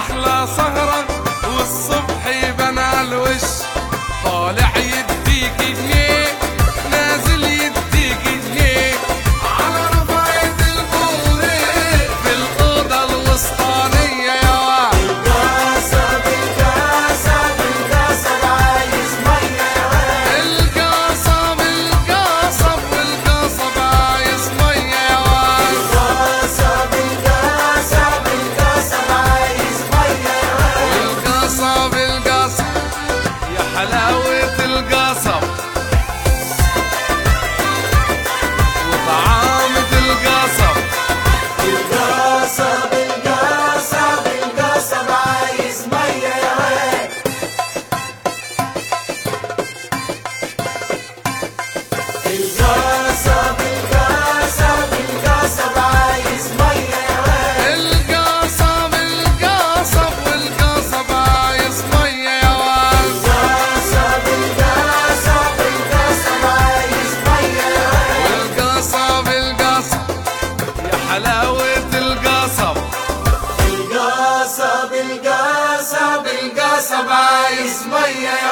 أحلى سهرة والصبح يبنى الوش، طالع يديك جنيه نازل يديك جنيه، على رفاية البوري في الأوضة الوسطانية يا واد. القاصة بالقاصة بالقاصة عايز مية يا واد. القاصة بالقاصة والقاصة عايز مية يا واد. القاصة بالقاصة بالقاصة عايز مية يا واد. القاصة بالقاصة يا حلاوة القصب وطعامة القصب. القاصة بالقاصة بالقاصة عايز مية يا واد. القاصة بالقاصة بالقاصة عايز مية يا واد. القاصة بالقصب والقصب عايز مية يا واد. القاصة بالقاصة بالقاصة عايز مية يا واد. والقصة بالقصب يا حلاوة القصب. القاصة بالقاصة بالقاصة عايز مية